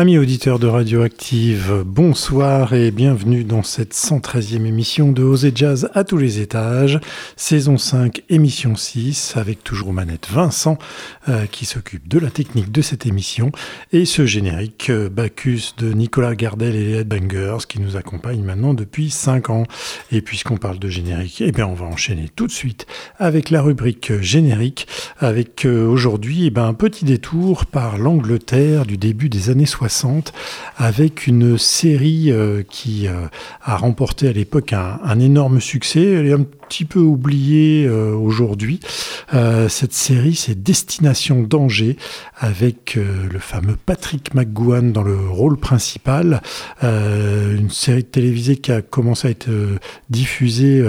Amis auditeurs de Radioactive, bonsoir et bienvenue dans cette 113e émission de Osez Jazz à tous les étages, saison 5, émission 6, avec toujours aux manettes Vincent qui s'occupe de la technique de cette émission et ce générique Bacchus de Nicolas Gardel et les Headbangers qui nous accompagne maintenant depuis 5 ans. Et puisqu'on parle de générique, eh bien on va enchaîner tout de suite avec la rubrique générique, avec aujourd'hui un petit détour par l'Angleterre du début des années 60 avec une série qui a remporté à l'époque un énorme succès. Elle est un petit peu oubliée aujourd'hui. Cette série, c'est Destination Danger avec le fameux Patrick McGoohan dans le rôle principal. Une série télévisée qui a commencé à être diffusée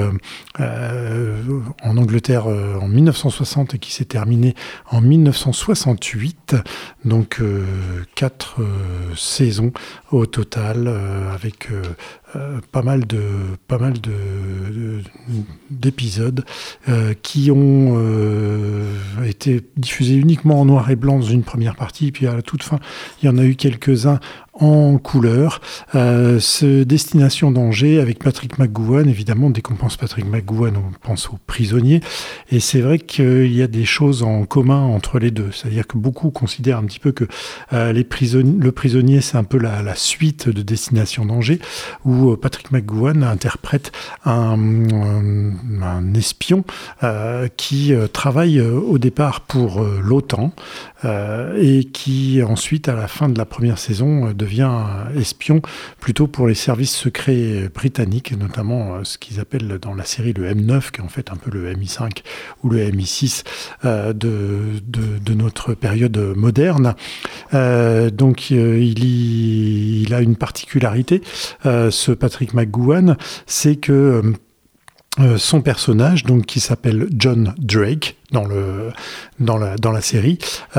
en Angleterre en 1960 et qui s'est terminée en 1968. Donc 4 saisons au total avec pas mal d'épisodes qui ont été diffusés uniquement en noir et blanc dans une première partie, puis à la toute fin, il y en a eu quelques-uns en couleur. Ce Destination Danger avec Patrick McGoohan, évidemment, dès qu'on pense Patrick McGoohan, on pense aux prisonniers, et c'est vrai qu'il y a des choses en commun entre les deux, c'est-à-dire que beaucoup considèrent un petit peu que le prisonnier, c'est un peu la suite de Destination Danger, où Patrick McGoohan interprète un espion qui travaille au départ pour l'OTAN et qui ensuite, à la fin de la première saison, devient espion plutôt pour les services secrets britanniques, notamment ce qu'ils appellent dans la série le M9, qui est en fait un peu le MI5 ou le MI6 de notre période moderne. Donc il a une particularité, ce Patrick McGoohan, c'est que son personnage, donc qui s'appelle John Drake dans la série,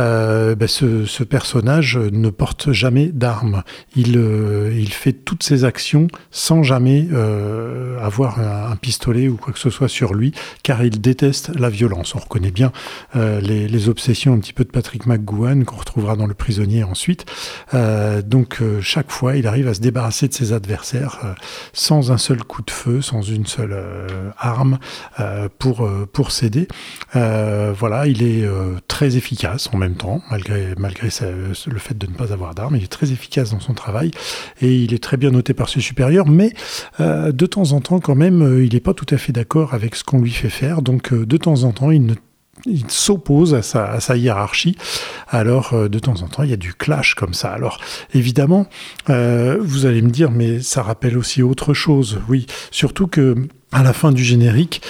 ce personnage ne porte jamais d'armes. Il fait toutes ses actions sans jamais avoir un pistolet ou quoi que ce soit sur lui, car il déteste la violence. On reconnaît bien les obsessions un petit peu de Patrick McGoohan qu'on retrouvera dans Le Prisonnier ensuite. Donc chaque fois, il arrive à se débarrasser de ses adversaires sans un seul coup de feu, sans une seule arme pour s'aider. Voilà, il est très efficace en même temps, malgré le fait de ne pas avoir d'armes. Il est très efficace dans son travail et il est très bien noté par ses supérieurs, mais de temps en temps, quand même, il n'est pas tout à fait d'accord avec ce qu'on lui fait faire. Donc, de temps en temps, il s'oppose à sa hiérarchie. Alors, de temps en temps, il y a du clash comme ça. Alors, évidemment, vous allez me dire, mais ça rappelle aussi autre chose. Oui, surtout que à la fin du générique,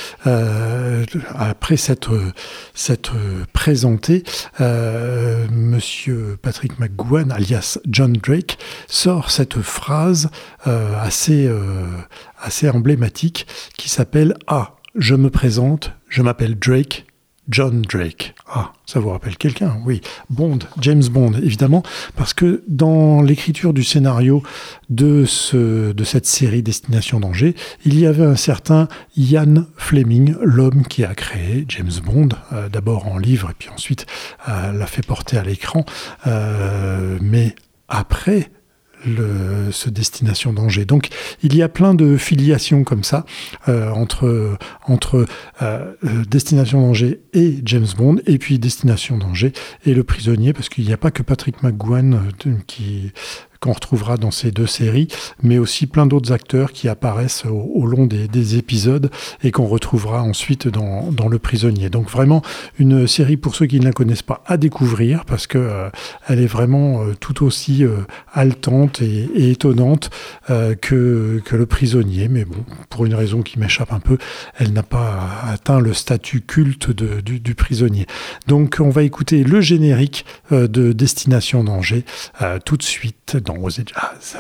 après s'être présenté, Monsieur Patrick McGoohan, alias John Drake, sort cette phrase assez emblématique qui s'appelle « Ah, je me présente, je m'appelle Drake, John Drake ». Ah, ça vous rappelle quelqu'un? Oui, Bond, James Bond, évidemment, parce que dans l'écriture du scénario de cette série Destination Danger, il y avait un certain Ian Fleming, l'homme qui a créé James Bond, d'abord en livre et puis ensuite l'a fait porter à l'écran, mais après ce Destination Danger. Donc il y a plein de filiations comme ça entre Destination Danger et James Bond, et puis Destination Danger et Le Prisonnier, parce qu'il n'y a pas que Patrick McGoohan qu'on retrouvera dans ces deux séries, mais aussi plein d'autres acteurs qui apparaissent au long des épisodes et qu'on retrouvera ensuite dans Le Prisonnier. Donc vraiment une série, pour ceux qui ne la connaissent pas, à découvrir, parce que elle est vraiment tout aussi haletante et étonnante que Le Prisonnier, mais bon, pour une raison qui m'échappe un peu, elle n'a pas atteint le statut culte du Prisonnier. Donc on va écouter le générique de Destination Danger tout de suite dans Osez Jazz.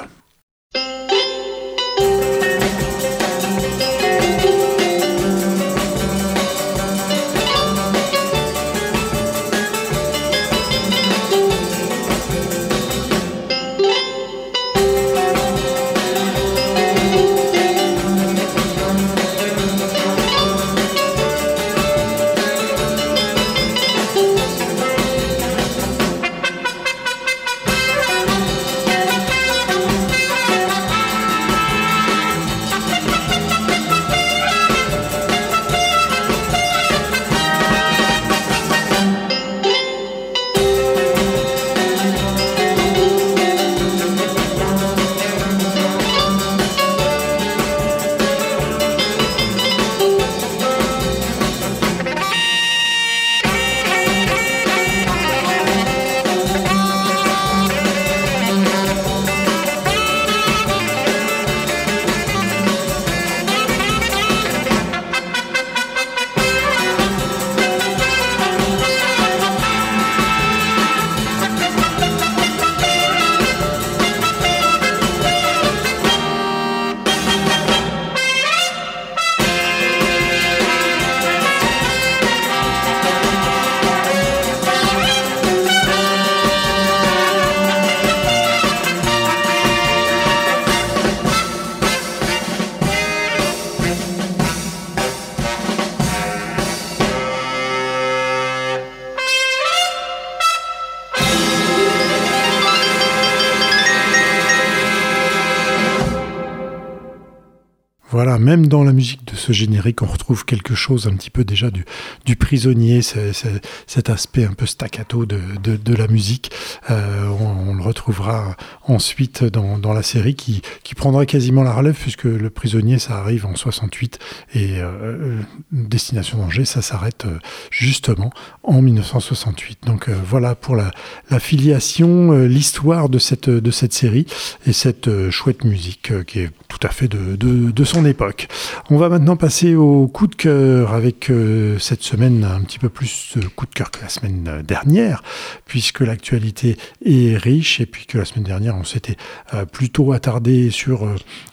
Voilà, même dans la musique de ce générique, on retrouve quelque chose un petit peu déjà du prisonnier, cet aspect un peu staccato de la musique. On le retrouvera ensuite dans la série qui prendra quasiment la relève, puisque le prisonnier, ça arrive en 68 et Destination Danger, ça s'arrête justement en 1968. Donc voilà pour la filiation, l'histoire de cette série et cette chouette musique qui est tout à fait de son époque. On va maintenant passer au coup de cœur avec cette semaine un petit peu plus de coup de cœur que la semaine dernière, puisque l'actualité est riche et puis que la semaine dernière on s'était plutôt attardé sur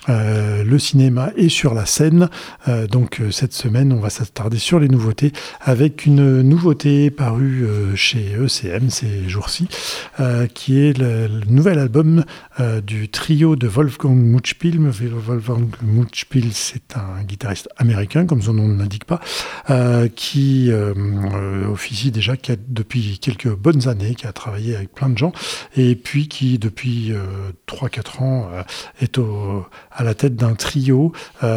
le cinéma et sur la scène. Donc cette semaine on va s'attarder sur les nouveautés avec une nouveauté parue chez ECM ces jours-ci, qui est le nouvel album du trio de Wolfgang Muthspiel. Wolfgang Muthspiel, c'est un guitariste américain, comme son nom ne l'indique pas, qui officie déjà depuis quelques bonnes années, qui a travaillé avec plein de gens, et puis qui, depuis 3-4 ans, est à la tête d'un trio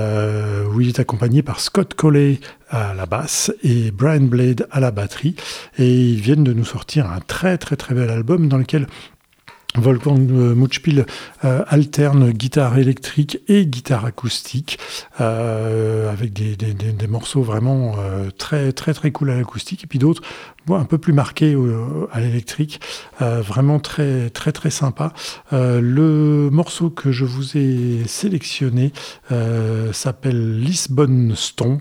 où il est accompagné par Scott Colley à la basse et Brian Blade à la batterie. Et ils viennent de nous sortir un très très très bel album dans lequel Wolfgang Muthspiel alterne guitare électrique et guitare acoustique avec des morceaux vraiment très très très cool à l'acoustique, et puis d'autres un peu plus marqués à l'électrique, vraiment très très très sympa. Le morceau que je vous ai sélectionné s'appelle Lisbon Stomp,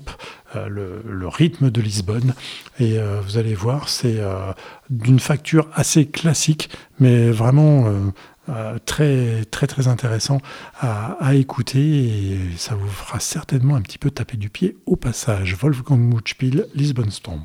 le rythme de Lisbonne, et vous allez voir, c'est d'une facture assez classique, mais vraiment très très très intéressant à écouter, et ça vous fera certainement un petit peu taper du pied au passage. Wolfgang Muthspiel, Lisbon Stomp.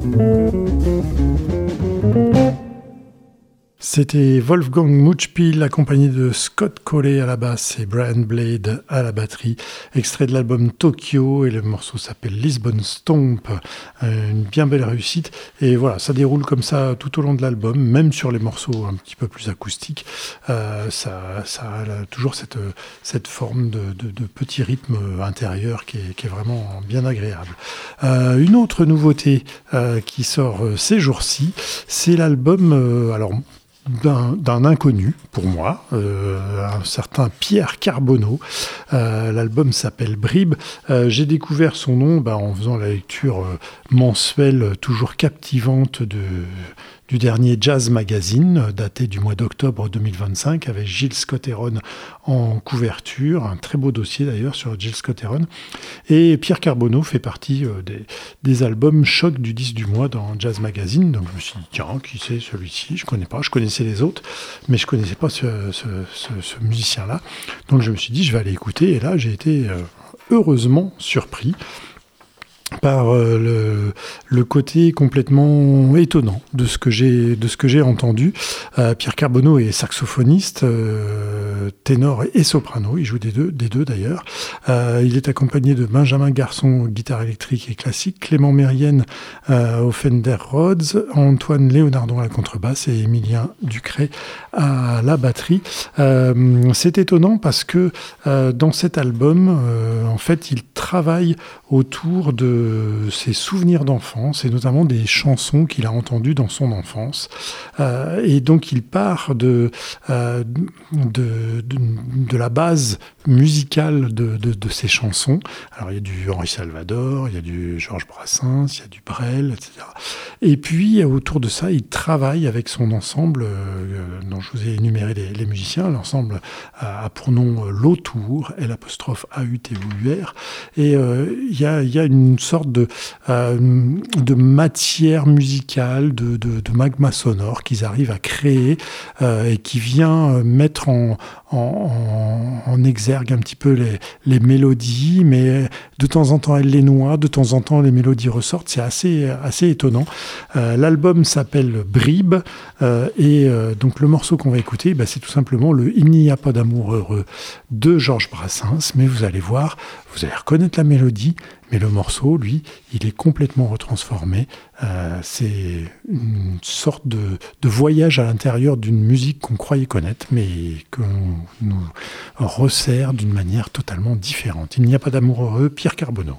C'était Wolfgang Muchpil accompagné de Scott Colley à la basse et Brian Blade à la batterie, extrait de l'album Tokyo, et le morceau s'appelle Lisbon Stomp, une bien belle réussite. Et voilà, ça déroule comme ça tout au long de l'album, même sur les morceaux un petit peu plus acoustiques, ça a toujours cette forme de petit rythme intérieur qui est vraiment bien agréable. Une autre nouveauté qui sort ces jours-ci, c'est l'album, alors d'un inconnu pour moi, un certain Pierre Carbonneau. L'album s'appelle Bribe. J'ai découvert son nom en faisant la lecture mensuelle toujours captivante du dernier Jazz Magazine, daté du mois d'octobre 2025, avec Gilles Scott-Heron en couverture. Un très beau dossier d'ailleurs sur Gilles Scott-Heron. Et Pierre Carbonneau fait partie des albums choc du 10 du mois dans Jazz Magazine. Donc je me suis dit, tiens, qui c'est celui-ci ? Je connaissais les autres, mais je ne connaissais pas ce musicien-là. Donc je me suis dit, je vais aller écouter. Et là, j'ai été heureusement surpris par le côté complètement étonnant de ce que j'ai entendu. Pierre Carbonneau est saxophoniste, ténor et soprano, il joue des deux d'ailleurs. Il est accompagné de Benjamin Garçon, guitare électrique et classique, Clément Mérienne au Fender Rhodes, Antoine Léonardon à la contrebasse et Émilien Ducret à la batterie. C'est étonnant parce que dans cet album, en fait, il travaille autour de ses souvenirs d'enfance et notamment des chansons qu'il a entendues dans son enfance. Et donc il part de la base musicale de ces chansons. Alors il y a du Henri Salvador, il y a du Georges Brassens, il y a du Brel, etc. Et puis autour de ça, il travaille avec son ensemble dont je vous ai énuméré les musiciens. L'ensemble a pour nom l'Autour, L'Autour. Et il y a une sorte de matière musicale, de magma sonore qu'ils arrivent à créer et qui vient mettre en exergue un petit peu les mélodies, mais de temps en temps elle les noie, de temps en temps les mélodies ressortent, c'est assez étonnant. L'album s'appelle Bribe et donc le morceau qu'on va écouter, c'est tout simplement le Il n'y a pas d'amour heureux de Georges Brassens, mais vous allez voir, vous allez reconnaître la mélodie, mais le morceau, lui, il est complètement retransformé. C'est une sorte de voyage à l'intérieur d'une musique qu'on croyait connaître, mais qu'on nous resserre d'une manière totalement différente. Il n'y a pas d'amour heureux, Pierre Carbonneau.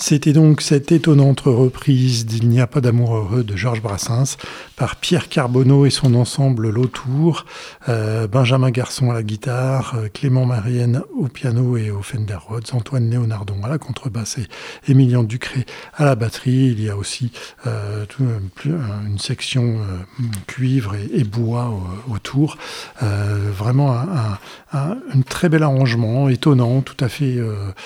C'était donc cette étonnante reprise d'Il n'y a pas d'amour heureux de Georges Brassens par Pierre Carbonneau et son ensemble L'Autour, Benjamin Garçon à la guitare, Clément Marienne au piano et au Fender Rhodes, Antoine Léonardon à la contrebasse et Émilian Ducré à la batterie. Il y a aussi une section cuivre et bois autour. Vraiment un très bel arrangement, étonnant, tout à fait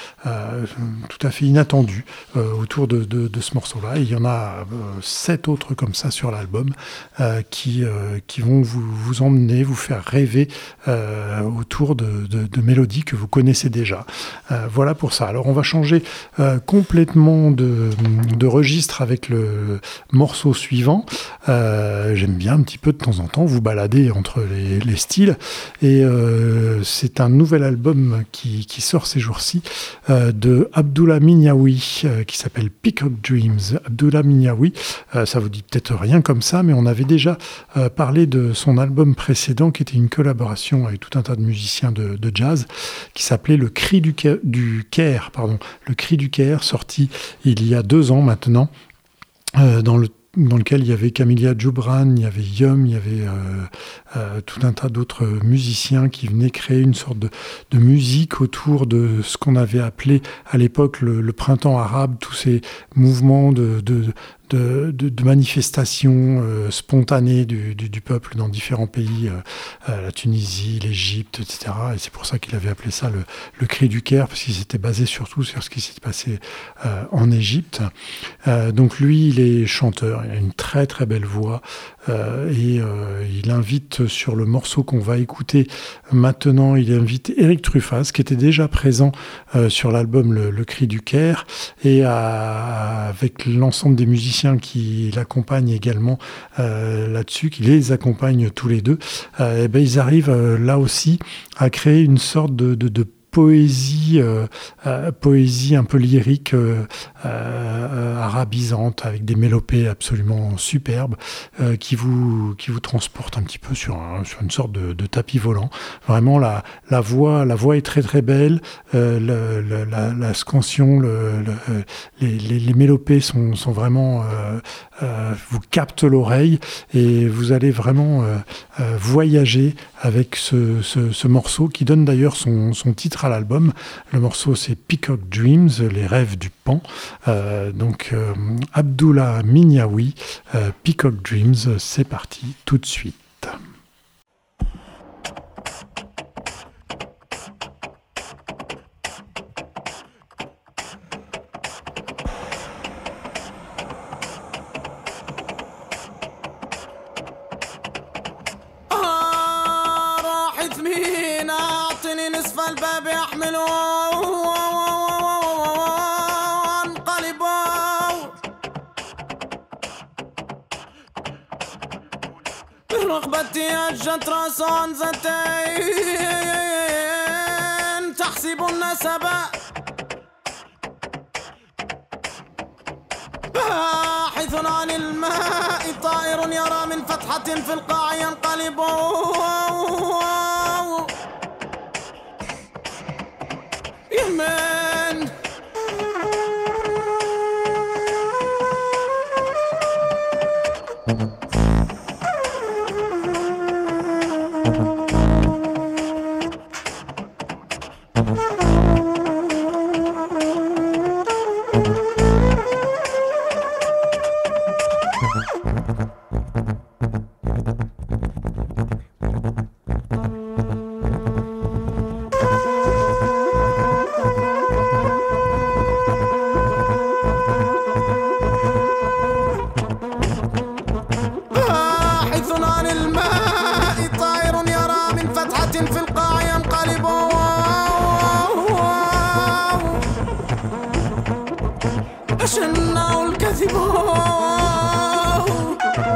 inattendu autour de ce morceau-là. Et il y en a 7 autres comme ça sur l'album qui vont vous emmener, vous faire rêver autour de mélodies que vous connaissez déjà. Voilà pour ça. Alors on va changer complètement de registre avec le morceau suivant. J'aime bien un petit peu de temps en temps vous balader entre les styles. Et c'est un nouvel album qui sort ces jours-ci de Abdullah Minyawi qui s'appelle Peacock Dreams. Abdullah Minyawi, ça vous dit peut-être rien comme ça, mais on avait déjà parlé de son album précédent qui était une collaboration avec tout un tas de musiciens de jazz qui s'appelait Le Cri du Caire, Le Cri du Caire, sorti il y a 2 ans maintenant, dans lequel il y avait Camilla Djoubran, il y avait Yum, il y avait tout un tas d'autres musiciens qui venaient créer une sorte de musique autour de ce qu'on avait appelé à l'époque le printemps arabe, tous ces mouvements de manifestations spontanées du peuple dans différents pays, la Tunisie, l'Égypte, etc. Et c'est pour ça qu'il avait appelé ça le Cri du Caire, parce qu'il s'était basé surtout sur ce qui s'était passé en Égypte. Donc lui, il est chanteur, il a une très très belle voix, et il invite sur le morceau qu'on va écouter maintenant, il invite Eric Truffaz, qui était déjà présent sur l'album le Cri du Caire, et avec l'ensemble des musiciens qui l'accompagnent également là-dessus, qui les accompagnent tous les deux, et ben ils arrivent là aussi à créer une sorte de poésie un peu lyrique, arabisante, avec des mélopées absolument superbes, qui vous transportent un petit peu sur une sorte de tapis volant. Vraiment, la voix est très très belle, la scansion, les mélopées sont vraiment vous captent l'oreille, et vous allez vraiment voyager avec ce morceau qui donne d'ailleurs son titre à l'album. Le morceau, c'est Peacock Dreams, les rêves du Pan. Donc Abdullah Minyawi, Peacock Dreams, c'est parti tout de suite. الباب يحملوا انقلبوا برغبتي أجت رأس عنزتين تحسب النسب باحث عن الماء طائر يرى من فتحة في القاع ينقلب يمن شنوا الكذب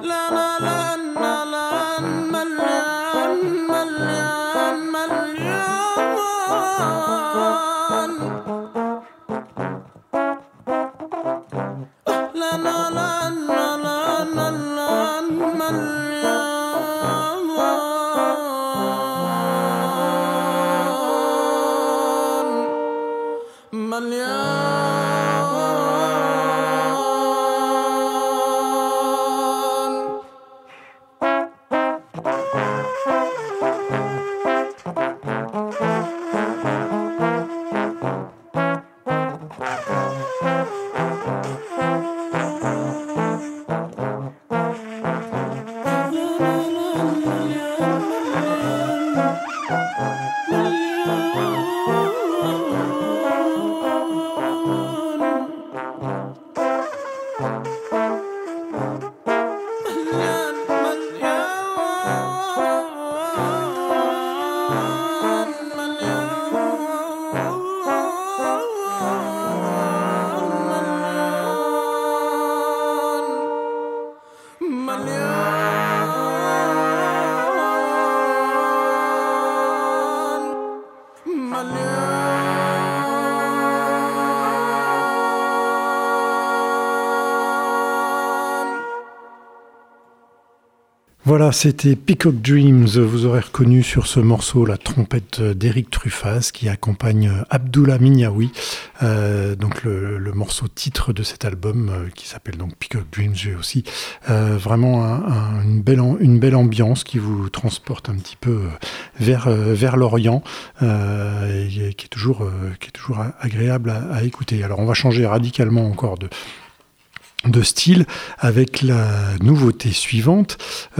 Voilà, c'était Peacock Dreams. Vous aurez reconnu sur ce morceau la trompette d'Éric Truffaz qui accompagne Abdullah Minyawi, donc le morceau titre de cet album qui s'appelle donc Peacock Dreams. J'ai aussi vraiment une belle ambiance qui vous transporte un petit peu vers l'Orient et qui est toujours agréable à écouter. Alors on va changer radicalement encore de style avec la nouveauté suivante.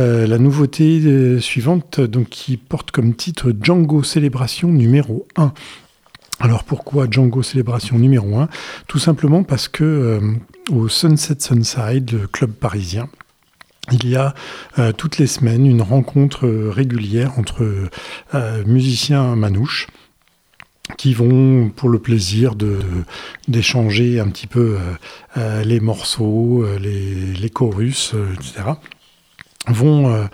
Donc, qui porte comme titre Django Célébration numéro 1. Alors pourquoi Django Célébration numéro 1 ? Tout simplement parce que au Sunset Sunside, le club parisien, il y a toutes les semaines une rencontre régulière entre musiciens manouches qui vont pour le plaisir d'échanger un petit peu les morceaux, les chorus, etc., vont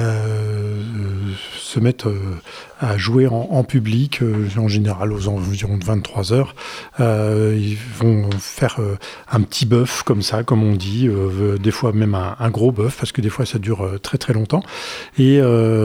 se mettre à jouer en public, en général aux environs de 23h. Ils vont faire un petit bœuf comme ça, comme on dit, des fois même un gros bœuf, parce que des fois ça dure très très longtemps. Et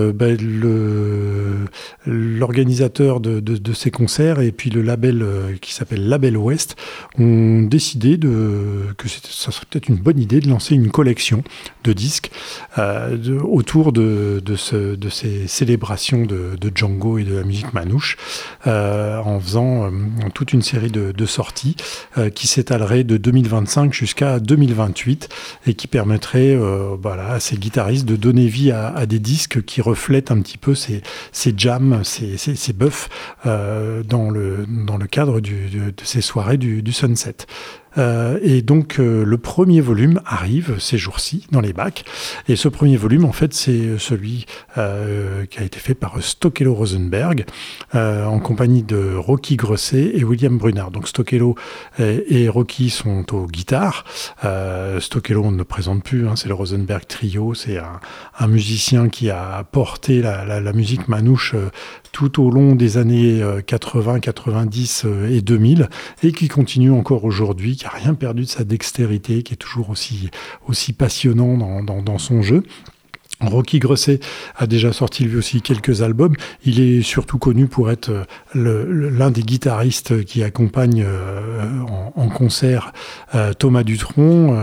l'organisateur de ces concerts et puis le label qui s'appelle Label Ouest ont décidé que ça serait peut-être une bonne idée de lancer une collection de disques autour de ces célébrations de Django et de la musique manouche, en faisant toute une série de sorties qui s'étaleraient de 2025 jusqu'à 2028 et qui permettraient à ces guitaristes de donner vie à des disques qui reflètent un petit peu ces jams, ces buffs dans le cadre de ces soirées du Sunset. Et donc le premier volume arrive ces jours-ci dans les bacs, et ce premier volume en fait c'est celui qui a été fait par Stokelo Rosenberg en compagnie de Rocky Grosset et William Brunard. Donc Stokelo et Rocky sont aux guitares. Stokelo on ne le présente plus, c'est le Rosenberg Trio, c'est un musicien qui a porté la musique manouche tout au long des années 80, 90 et 2000, et qui continue encore aujourd'hui, qui n'a rien perdu de sa dextérité, qui est toujours aussi passionnant dans son jeu. Rocky Grosset a déjà sorti lui aussi quelques albums. Il est surtout connu pour être l'un des guitaristes qui accompagne en concert Thomas Dutronc,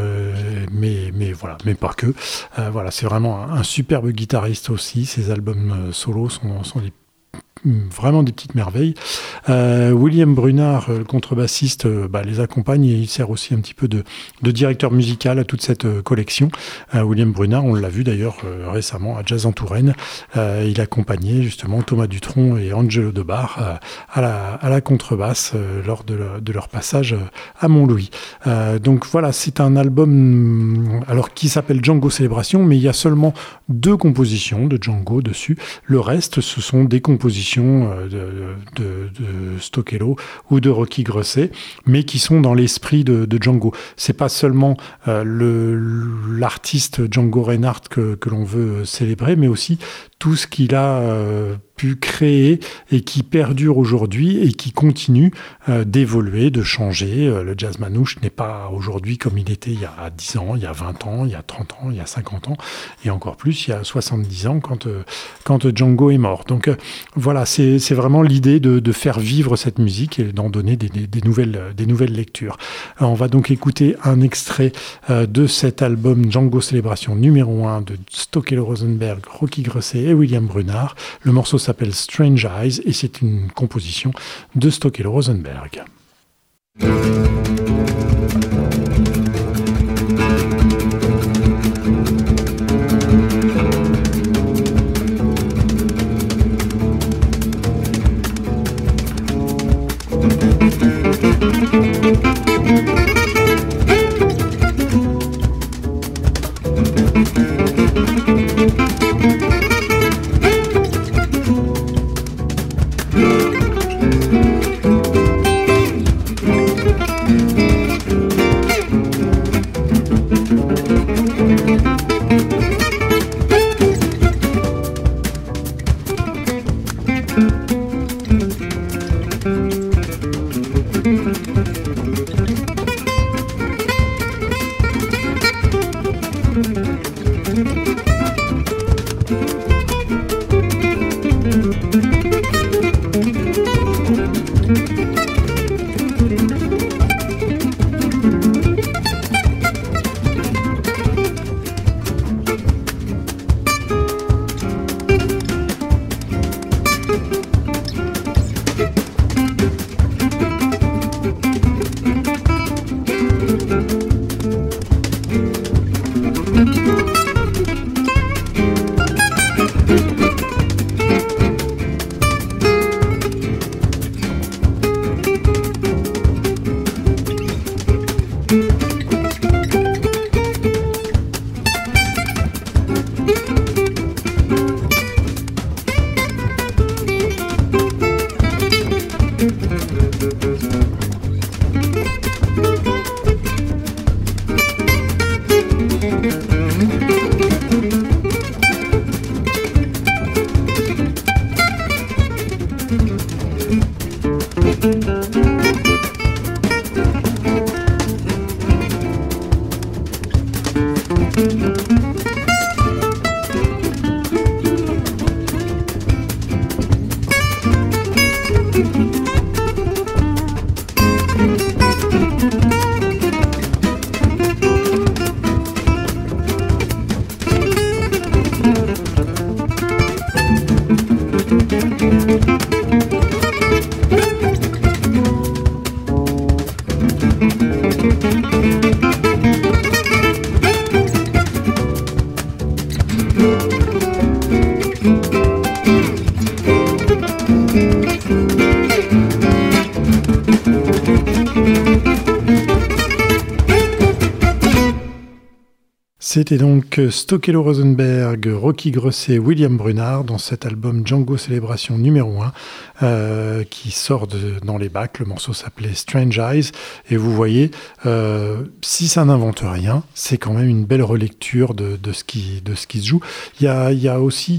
mais pas que. C'est vraiment un superbe guitariste aussi. Ses albums solos sont vraiment des petites merveilles. William Brunard, le contrebassiste, les accompagne et il sert aussi un petit peu de directeur musical à toute cette collection. William Brunard, on l'a vu d'ailleurs récemment à Jazz en Touraine. Il accompagnait justement Thomas Dutronc et Angelo Debar à la contrebasse lors de leur passage à Montlouis. Donc voilà, c'est un album qui s'appelle Django Célébration, mais il y a seulement 2 compositions de Django dessus. Le reste, ce sont des compositions compositions de Stockello ou de Rocky Grosset, mais qui sont dans l'esprit de Django. C'est pas seulement l'artiste Django Reinhardt que l'on veut célébrer, mais aussi tout ce qu'il a pu créer et qui perdure aujourd'hui et qui continue d'évoluer, de changer. Le jazz manouche n'est pas aujourd'hui comme il était il y a 10 ans, il y a 20 ans, il y a 30 ans, il y a 50 ans, et encore plus il y a 70 ans quand Django est mort. Donc voilà, c'est vraiment l'idée de faire vivre cette musique et d'en donner des nouvelles lectures. Alors, on va donc écouter un extrait de cet album Django Célébration numéro 1 de Stockello Rosenberg, Rocky Grosset et William Brunard. Le morceau s'appelle Strange Eyes et c'est une composition de Stockello Rosenberg. C'était donc Stockello Rosenberg, Rocky Grosset, William Brunard dans cet album Django Célébration numéro 1 qui sort dans les bacs. Le morceau s'appelait Strange Eyes et vous voyez, si ça n'invente rien, c'est quand même une belle relecture de ce qui se joue. Il y a aussi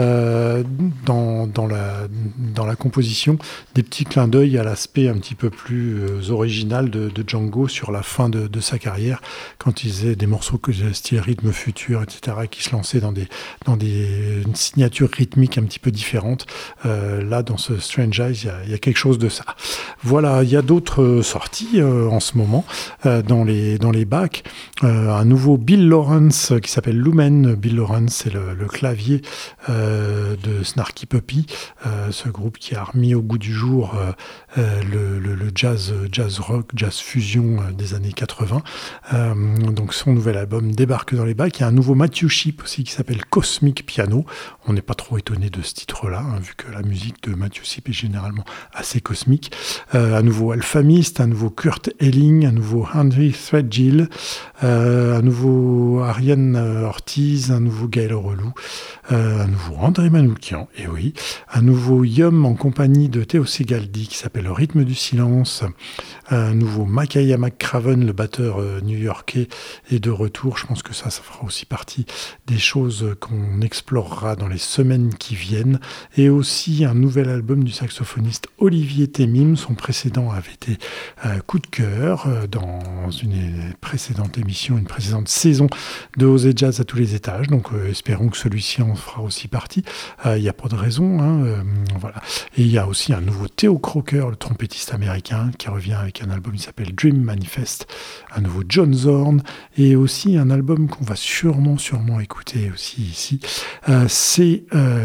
dans la composition des petits clins d'œil à l'aspect un petit peu plus original de Django sur la fin de sa carrière, quand il faisait des morceaux que style rythme futur, etc., qui se lançaient dans des signatures rythmiques un petit peu différentes. Là, dans ce Strange Eyes, il y a quelque chose de ça. Voilà, il y a d'autres sorties en ce moment dans les bacs. Un nouveau Bill Lawrence qui s'appelle Lumen. Bill Lawrence, c'est le clavier de Snarky Puppy, ce groupe qui a remis au goût du jour le jazz rock, jazz fusion des années 80. Donc son nouvel album débarque débarque dans les bacs. Il y a un nouveau Matthew Shipp aussi qui s'appelle Cosmic Piano. On n'est pas trop étonné de ce titre-là, vu que la musique de Matthew Shipp est généralement assez cosmique. Un nouveau Alphamist, un nouveau Kurt Elling, un nouveau Henry Threadgill, un nouveau Ariane Ortiz, un nouveau Gaël Relou, un nouveau André Manoukian, et oui, un nouveau Yum en compagnie de Théo Segaldi qui s'appelle Le rythme du silence, un nouveau Makaya McCraven, le batteur new-yorkais, est de retour. Je pense que ça fera aussi partie des choses qu'on explorera dans les semaines qui viennent, et aussi un nouvel album du saxophoniste Olivier Temim. Son précédent avait été coup de cœur dans une précédente émission, une précédente saison de Osez Jazz à tous les étages, donc espérons que celui-ci en fera aussi partie. Il n'y a pas de raison, voilà. Et il y a aussi un nouveau Theo Croker, le trompettiste américain, qui revient avec un album qui s'appelle Dream Manifest, un nouveau John Zorn, et aussi un album qu'on va sûrement écouter aussi ici. C'est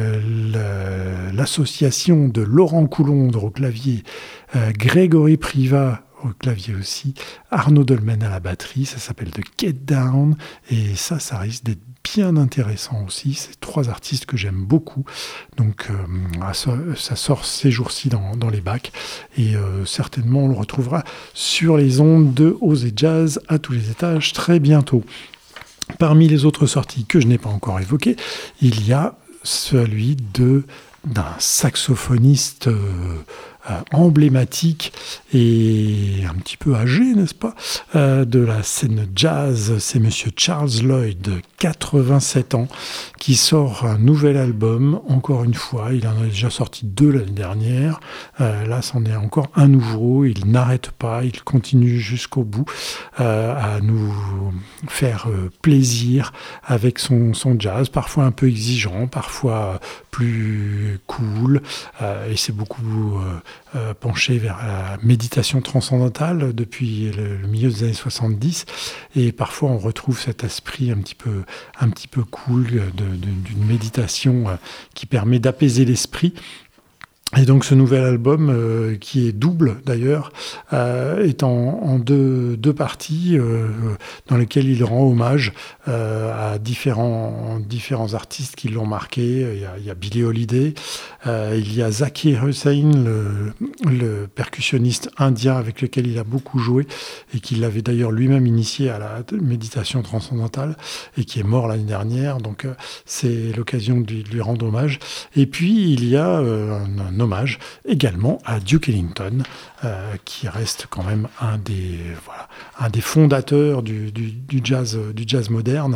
l'association de Laurent Coulondre au clavier, Grégory Privat au clavier aussi, Arnaud Dolmen à la batterie. Ça s'appelle The Get Down, et ça risque d'être bien intéressant aussi. C'est 3 artistes que j'aime beaucoup, donc ça sort ces jours-ci dans les bacs, et certainement on le retrouvera sur les ondes de Osez Jazz à tous les étages très bientôt. Parmi les autres sorties que je n'ai pas encore évoquées, il y a celui d'un saxophoniste emblématique et un petit peu âgé, n'est-ce pas, de la scène jazz. C'est monsieur Charles Lloyd, 87 ans, qui sort un nouvel album. Encore une fois, il en a déjà sorti 2 l'année dernière. Là, c'en est encore un nouveau. Il n'arrête pas, il continue jusqu'au bout à nous faire plaisir avec son jazz, parfois un peu exigeant, parfois plus cool, et c'est beaucoup penché vers la méditation transcendantale depuis le milieu des années 70, et parfois on retrouve cet esprit un petit peu cool d'une méditation qui permet d'apaiser l'esprit. Et donc ce nouvel album, qui est double d'ailleurs, est en deux parties dans lesquelles il rend hommage à différents artistes qui l'ont marqué. Il y a Billie Holiday, il y a Zakir Hussain, le percussionniste indien avec lequel il a beaucoup joué et qui l'avait d'ailleurs lui-même initié à la méditation transcendantale et qui est mort l'année dernière. Donc c'est l'occasion de lui rendre hommage. Et puis il y a un hommage également à Duke Ellington, qui reste quand même un des fondateurs du jazz moderne,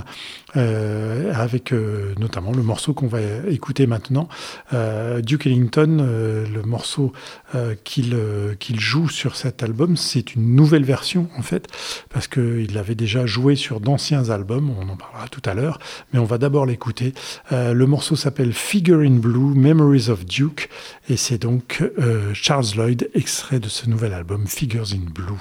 avec notamment le morceau qu'on va écouter maintenant. Duke Ellington, le morceau qu'il joue sur cet album, c'est une nouvelle version en fait, parce qu'il l'avait déjà joué sur d'anciens albums, on en parlera tout à l'heure, mais on va d'abord l'écouter. Le morceau s'appelle Figure in Blue, Memories of Duke, et c'est donc Charles Lloyd, extrait de ce nouvel album Figures in Blue.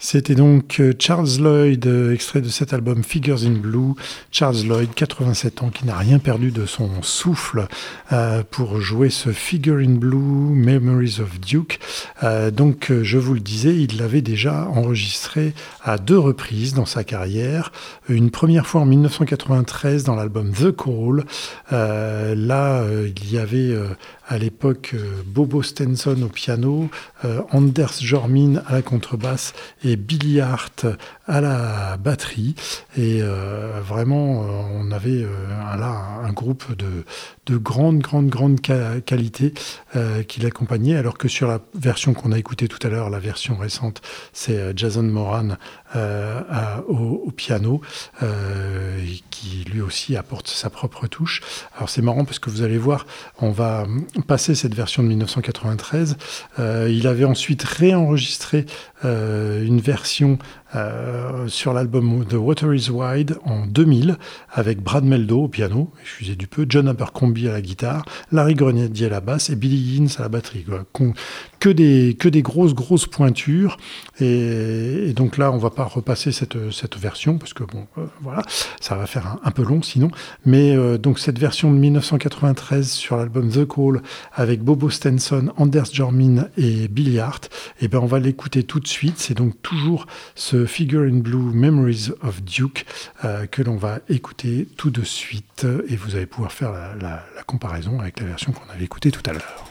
C'était donc Charles Lloyd, extrait de cet album Figures in Blue. Charles Lloyd, 87 ans, qui n'a rien perdu de son souffle pour jouer ce Figure in Blue, Memories of Duke. Donc, je vous le disais, il l'avait déjà enregistré à 2 reprises dans sa carrière. Une première fois en 1993 dans l'album The Call. Il y avait à l'époque Bobo Stenson au piano, Anders Jormin à la contrebasse et Billy Hart à la batterie. Et vraiment, on avait là un groupe de grande qualité qui l'accompagnait, alors que sur la version qu'on a écoutée tout à l'heure, la version récente, c'est Jason Moran au piano, qui lui aussi apporte sa propre touche. Alors c'est marrant parce que vous allez voir, on va passer cette version de 1993. Il avait ensuite réenregistré une version sur l'album The Water is Wide en 2000 avec Brad Meldo au piano, excusez du peu, John Abercrombie à la guitare, Larry Grenadier à la basse et Billy Higgins à la batterie. Que des grosses pointures. Et donc là, on va pas repasser cette version parce que voilà, ça va faire un peu long sinon. Mais donc cette version de 1993 sur l'album The Call avec Bobo Stenson, Anders Jormin et Billy Hart, on va l'écouter tout de suite. C'est donc toujours ce Figure in Blue, Memories of Duke que l'on va écouter tout de suite et vous allez pouvoir faire la comparaison avec la version qu'on avait écoutée tout à l'heure.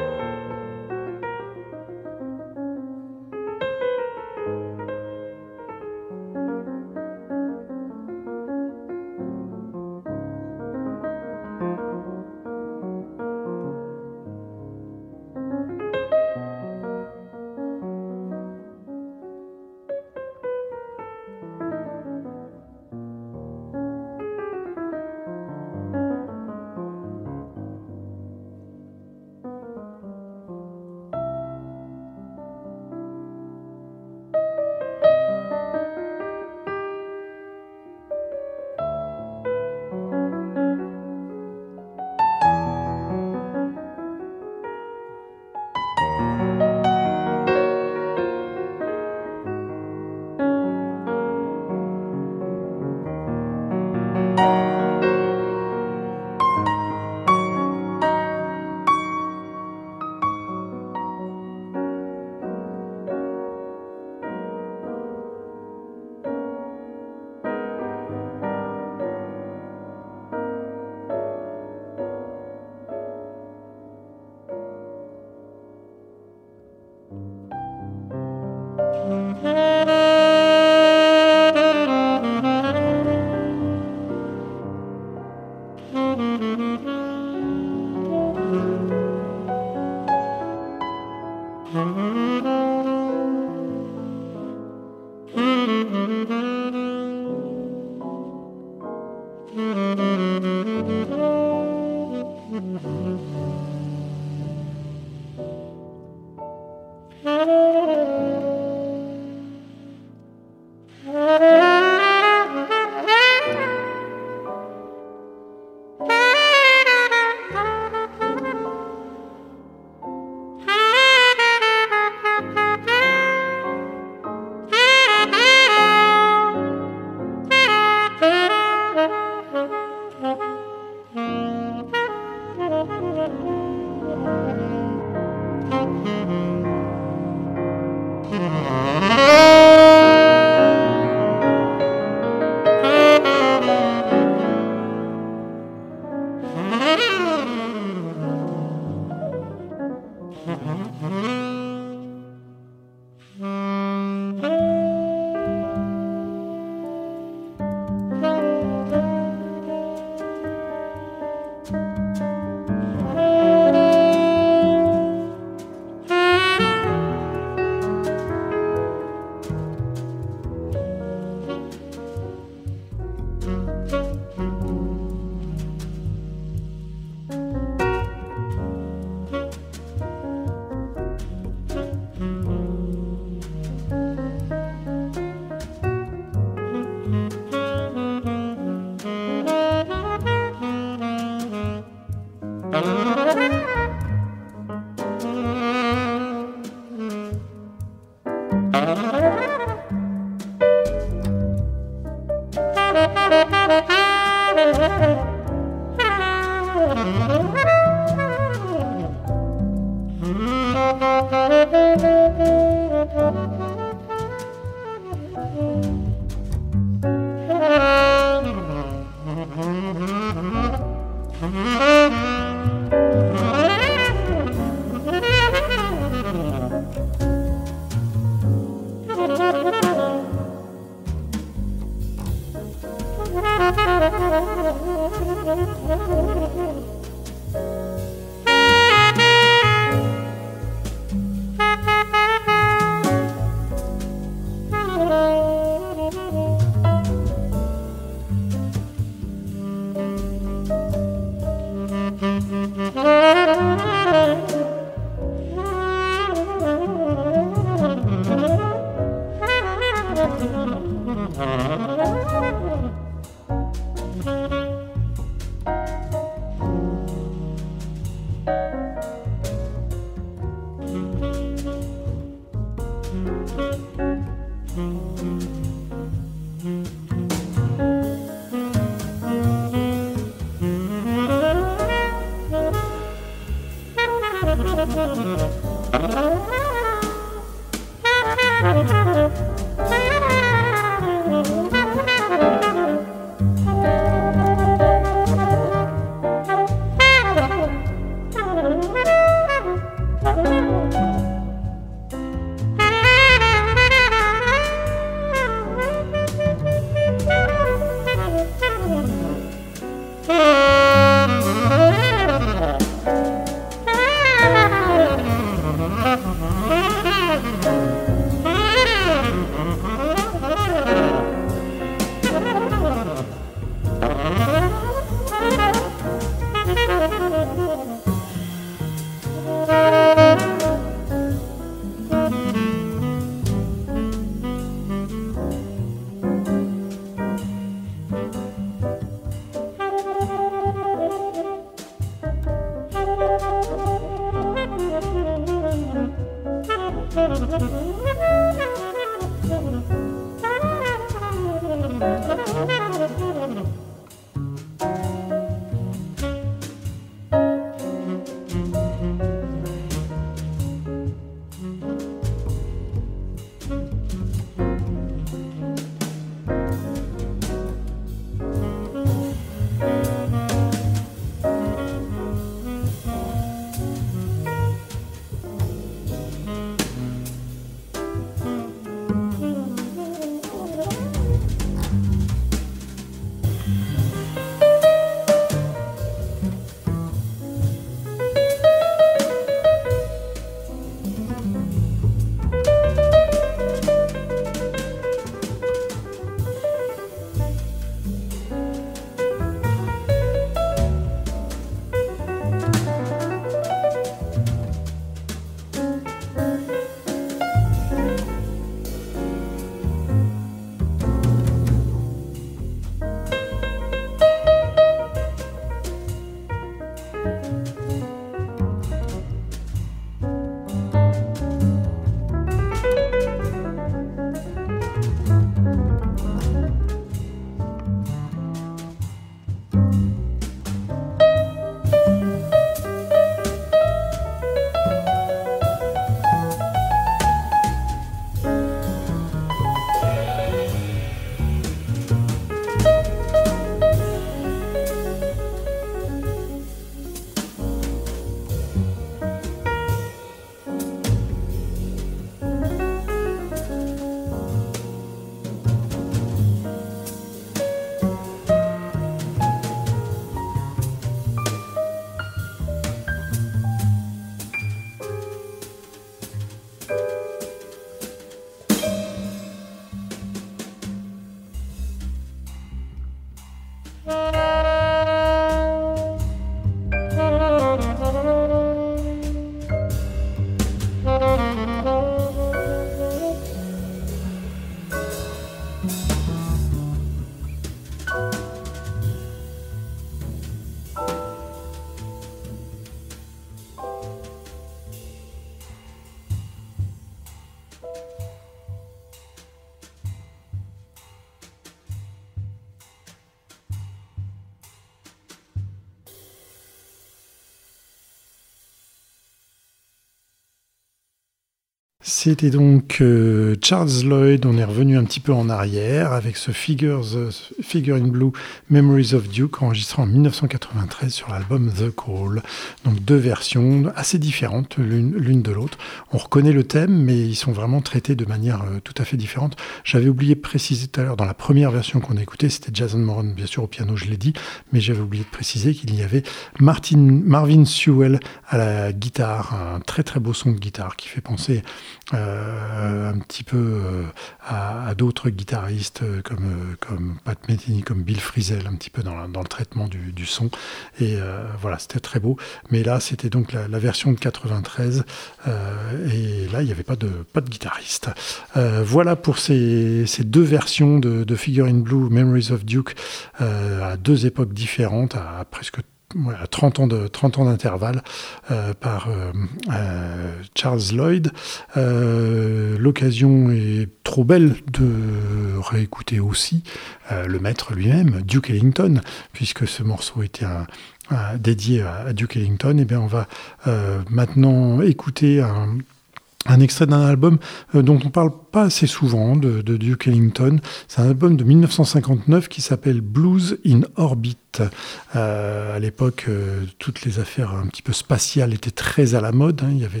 C'était donc Charles Lloyd. On est revenu un petit peu en arrière avec ce Figure in Blue, Memories of Duke, enregistré en 1993 sur l'album The Call. Donc 2 versions assez différentes l'une de l'autre. On reconnaît le thème, mais ils sont vraiment traités de manière tout à fait différente. J'avais oublié de préciser tout à l'heure, dans la première version qu'on a écoutée, c'était Jason Moran, bien sûr, au piano, je l'ai dit, mais j'avais oublié de préciser qu'il y avait Marvin Sewell à la guitare, un très très beau son de guitare qui fait penser un petit peu à d'autres guitaristes comme Pat Metheny, comme Bill Frisell, un petit peu dans le traitement du son. Et voilà, c'était très beau. Mais là, c'était donc la version de 93. Et là, il n'y avait pas de guitariste. Voilà pour ces 2 versions de Figure in Blue, Memories of Duke, à 2 époques différentes, à presque 30 ans d'intervalle par Charles Lloyd. L'occasion est trop belle de réécouter aussi le maître lui-même, Duke Ellington, puisque ce morceau était dédié à Duke Ellington. Et bien on va maintenant écouter un extrait d'un album dont on parle pas assez souvent de Duke Ellington. C'est un album de 1959 qui s'appelle Blues in Orbit. À l'époque, toutes les affaires un petit peu spatiales étaient très à la mode. Il y avait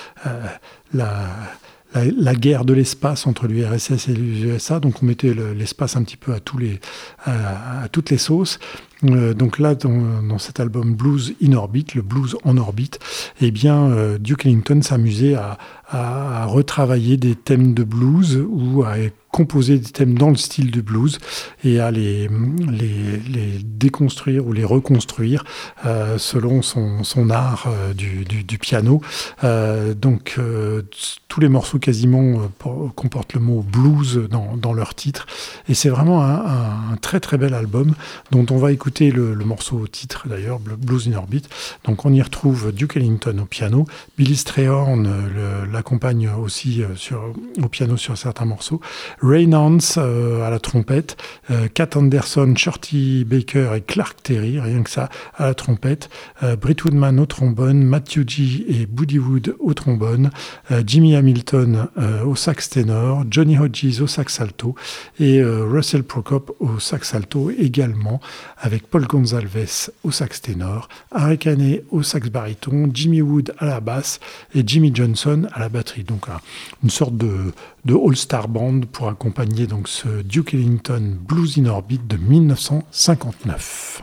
la guerre de l'espace entre l'URSS et les USA, donc on mettait l'espace un petit peu à toutes les sauces. Donc là, dans cet album Blues in Orbit, le blues en orbite, eh bien, Duke Ellington s'amusait à retravailler des thèmes de blues ou à composer des thèmes dans le style du blues et à les déconstruire ou les reconstruire selon son art du piano. Donc tous les morceaux quasiment comportent le mot blues dans leur titre, et c'est vraiment un très très bel album dont on va écouter le morceau titre d'ailleurs, Blues in Orbit. Donc on y retrouve Duke Ellington au piano, Billy Strayhorn l'accompagne aussi au piano sur certains morceaux, Ray Nance à la trompette, Cat Anderson, Shorty Baker et Clark Terry, rien que ça, à la trompette, Britt Woodman au trombone, Matthew G et Buddy Wood au trombone, Jimmy Hamilton au sax ténor, Johnny Hodges au sax alto et Russell Prokop au sax alto également, avec Paul Gonsalves au sax ténor, Harry Canet au sax baryton, Jimmy Wood à la basse et Jimmy Johnson à la batterie. Donc une sorte de all-star band pour accompagner donc ce Duke Ellington Blues in Orbit de 1959.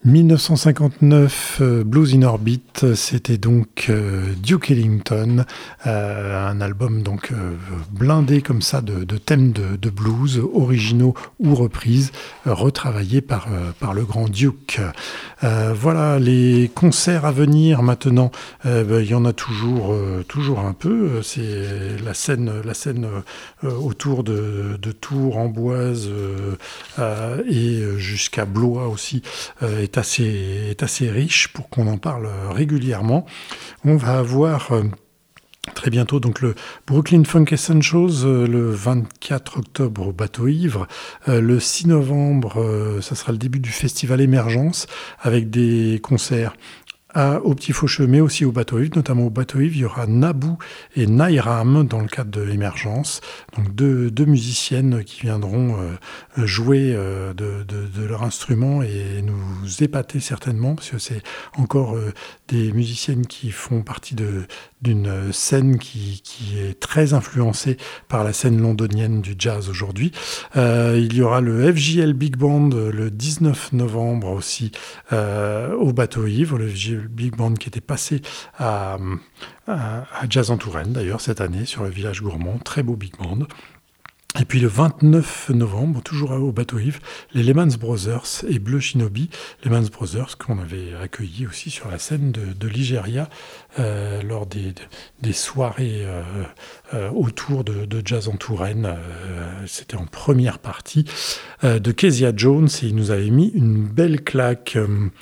1959, Blues in Orbit, c'était donc Duke Ellington, un album donc blindé comme ça de thèmes de blues, originaux ou reprises, retravaillés par le grand Duke. Voilà, les concerts à venir maintenant, il y en a toujours un peu. C'est la scène autour de Tours, Amboise et jusqu'à Blois aussi est assez riche pour qu'on en parle régulièrement. On va avoir très bientôt donc le Brooklyn Funk Essentials le 24 octobre au Bateau Ivre. Le 6 novembre, ça sera le début du festival Émergence avec des concerts au Petit Faucheux, mais aussi au Bateau Ivre. Notamment au Bateau Ivre, il y aura Naboo et Nairam dans le cadre de l'émergence. Donc deux musiciennes qui viendront jouer de leur instrument et nous épater certainement, parce que c'est encore des musiciennes qui font partie d'une scène qui est très influencée par la scène londonienne du jazz aujourd'hui. Il y aura le FJL Big Band le 19 novembre aussi au Bateau Ivre, le FJL Big Band qui était passé à Jazz en Touraine d'ailleurs cette année sur le Village Gourmand, très beau Big Band. Et puis le 29 novembre, toujours au Bateau Ivre, les Lehman Brothers et Bleu Shinobi. Lehman Brothers qu'on avait accueillis aussi sur la scène de Ligéria lors des soirées autour de Jazz en Touraine. C'était en première partie de Kezia Jones et il nous avait mis une belle claque.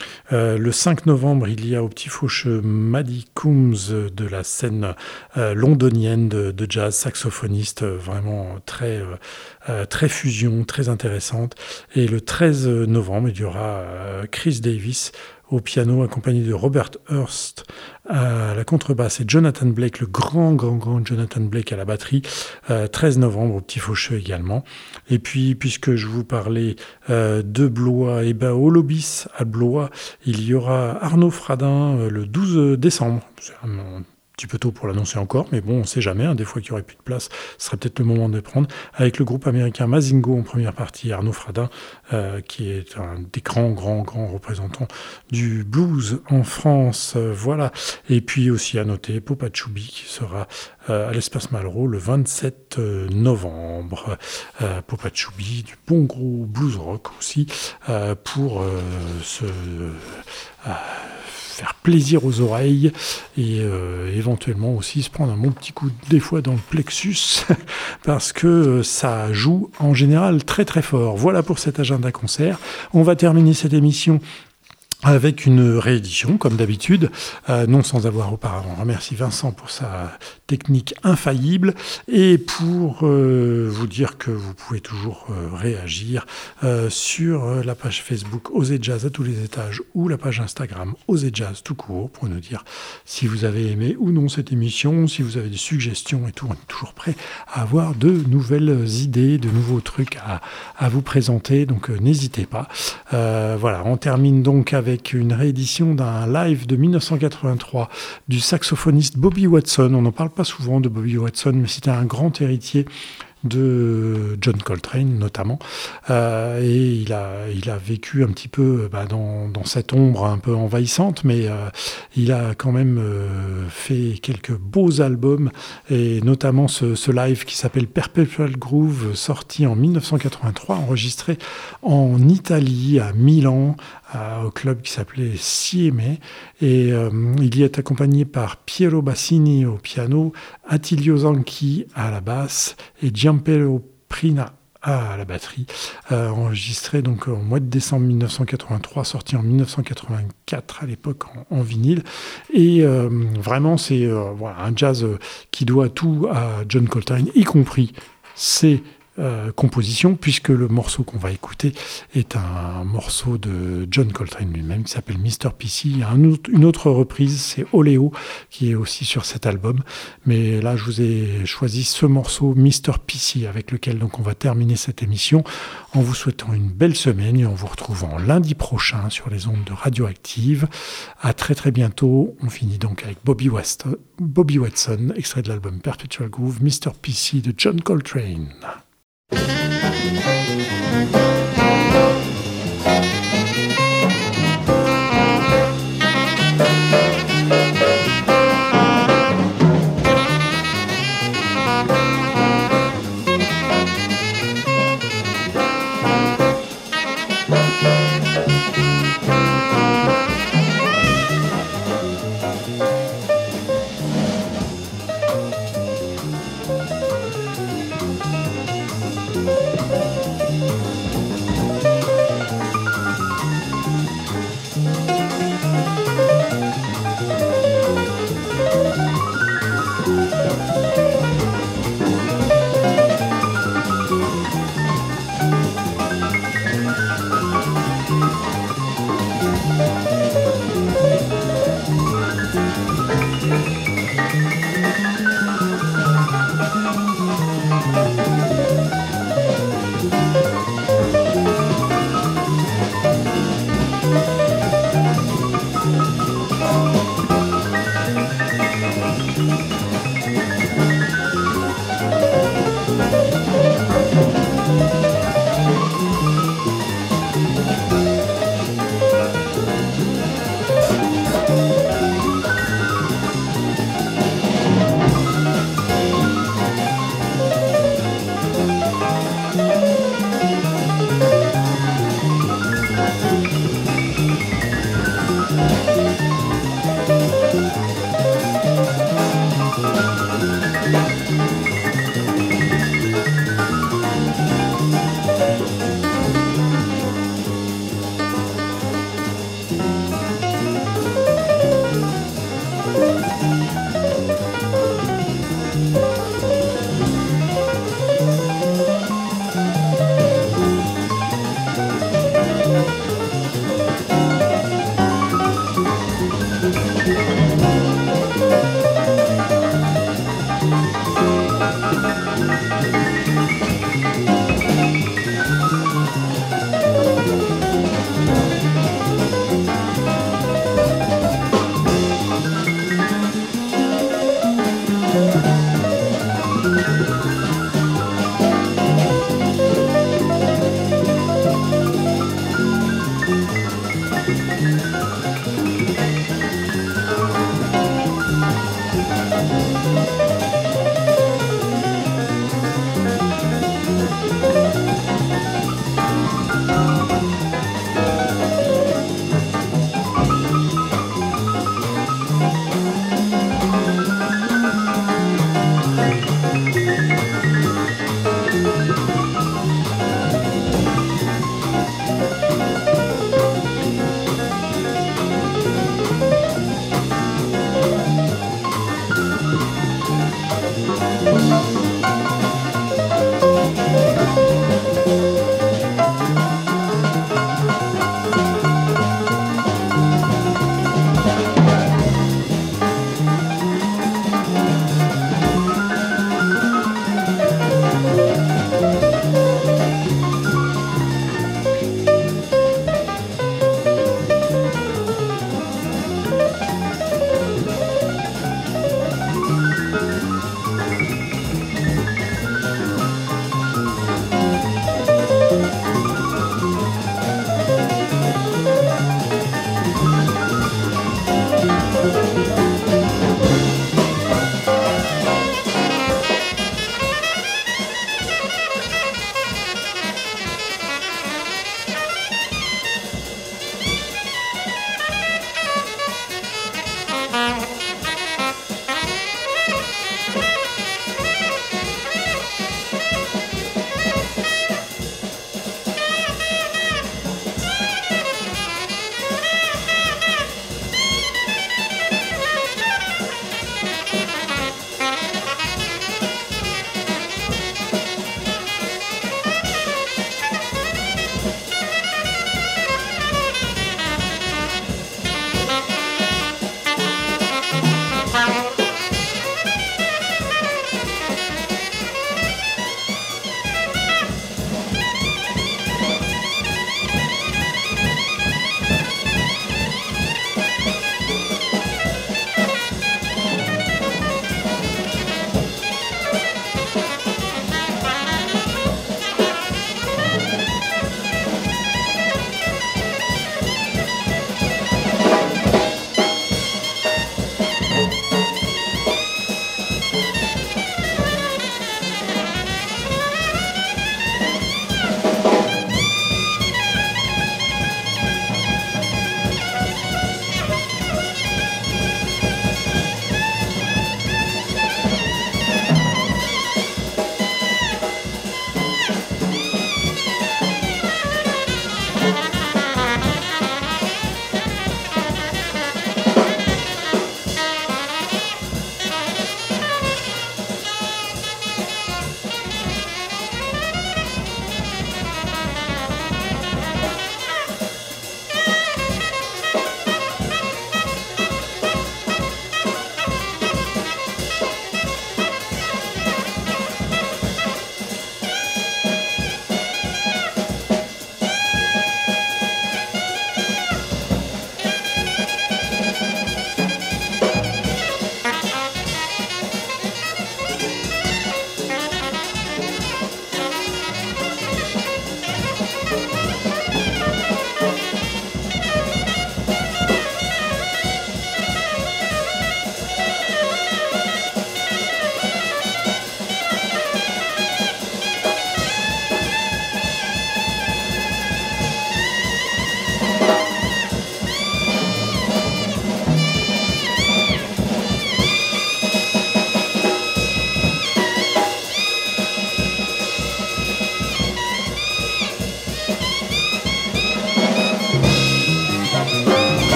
Le 5 novembre, il y a au Petit Faucheux Maddie Coombs de la scène londonienne de jazz, saxophoniste vraiment très fusion, très intéressante. Et le 13 novembre, il y aura Chris Davis au piano, accompagné de Robert Hurst à la contrebasse et Jonathan Blake, le grand Jonathan Blake à la batterie. 13 novembre au Petit Faucheux également. Et puis, puisque je vous parlais de Blois, et ben au Lobis à Blois, il y aura Arnaud Fradin le 12 décembre. C'est un petit peu tôt pour l'annoncer encore, mais bon, on ne sait jamais. Des fois qu'il n'y aurait plus de place, ce serait peut-être le moment de les prendre. Avec le groupe américain Mazingo en première partie, Arnaud Fradin, qui est un des grands représentants du blues en France. Voilà. Et puis aussi à noter Popa Chubby qui sera à l'Espace Malraux le 27 novembre. Popa Chubby, du bon gros blues rock aussi, pour faire plaisir aux oreilles et éventuellement aussi se prendre un bon petit coup des fois dans le plexus parce que ça joue en général très très fort. Voilà pour cet agenda concert. On va terminer cette émission avec une réédition, comme d'habitude, non sans avoir auparavant remercié Vincent pour sa technique infaillible et pour vous dire que vous pouvez toujours réagir sur la page Facebook Osez Jazz à tous les étages ou la page Instagram Osez Jazz tout court pour nous dire si vous avez aimé ou non cette émission, si vous avez des suggestions et tout. On est toujours prêt à avoir de nouvelles idées, de nouveaux trucs à vous présenter, donc n'hésitez pas. Voilà, on termine donc avec une réédition d'un live de 1983 du saxophoniste Bobby Watson. On n'en parle pas souvent de Bobby Watson, mais c'était un grand héritier de John Coltrane notamment, et il a vécu un petit peu dans cette ombre un peu envahissante, mais il a quand même fait quelques beaux albums, et notamment ce live qui s'appelle Perpetual Groove, sorti en 1983, enregistré en Italie, à Milan, au club qui s'appelait Sieme, et il y est accompagné par Piero Bassini au piano, Attilio Zanchi à la basse et Gianpiero Prina à la batterie, enregistré donc au mois de décembre 1983, sorti en 1984 à l'époque en vinyle. Et vraiment c'est un jazz qui doit tout à John Coltrane, y compris ses composition, puisque le morceau qu'on va écouter est un morceau de John Coltrane lui-même qui s'appelle Mr. PC. Il y a une autre reprise, c'est Oléo, qui est aussi sur cet album, mais là je vous ai choisi ce morceau Mr. PC avec lequel donc on va terminer cette émission en vous souhaitant une belle semaine et en vous retrouvant lundi prochain sur les ondes de Radioactive. À très très bientôt. On finit donc avec Bobby Watson, extrait de l'album Perpetual Groove, Mr. PC de John Coltrane.